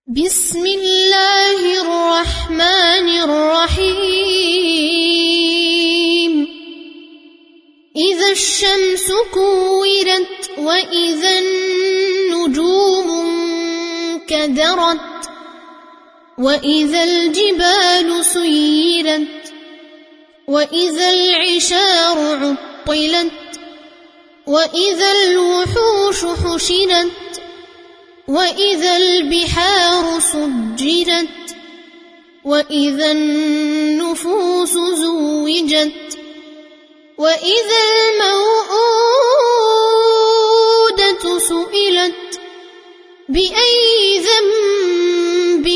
بسم الله الرحمن الرحيم إذا الشمس كورت وإذا النجوم انكدرت وإذا الجبال سيرت وإذا العشار عطلت وإذا الوحوش حشرت وإذا البحار سجرت وإذا النفوس زوجت وإذا الموءودة سئلت بأي ذنب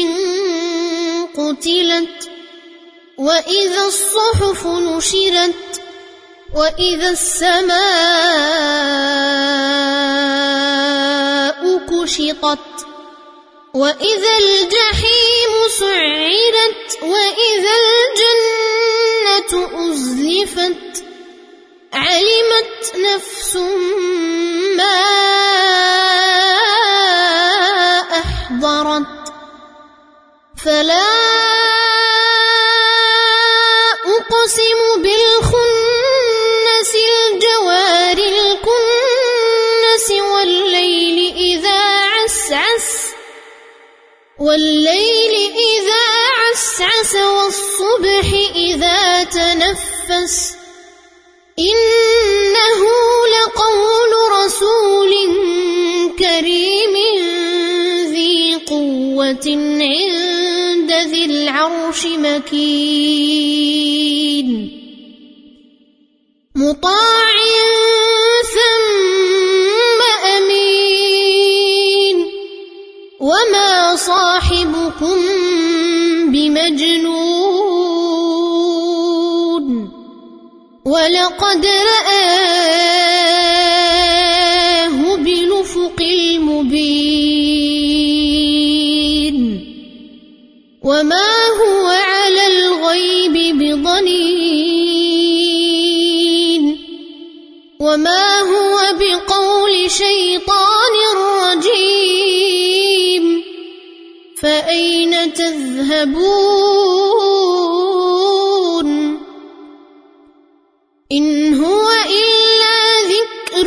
قتلت وإذا الصحف نشرت وإذا السماء كشطت وإذا الجحيم سعرت وإذا الجنة أزلفت علمت نفس ما أحضرت فلا أقسم بالخنس الجوار الكنس والليل إذا عسعس والصبح إذا تنفس إنه لقول رسول كريم ذي قوة عند ذي العرش مكين مطاع ثم أمين وما صاحبكم بمجنون ولقد رآه بالأفق المبين وما هو على الغيب بضنين وما هو بقول شيطان رجيم فأين تذهبون إن هو إلا ذكر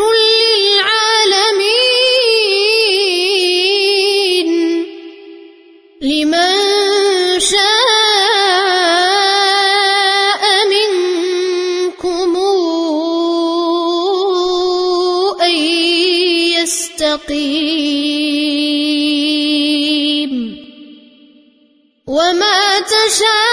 للعالمين لمن شاء منكم أن يستقيم وما تشاءون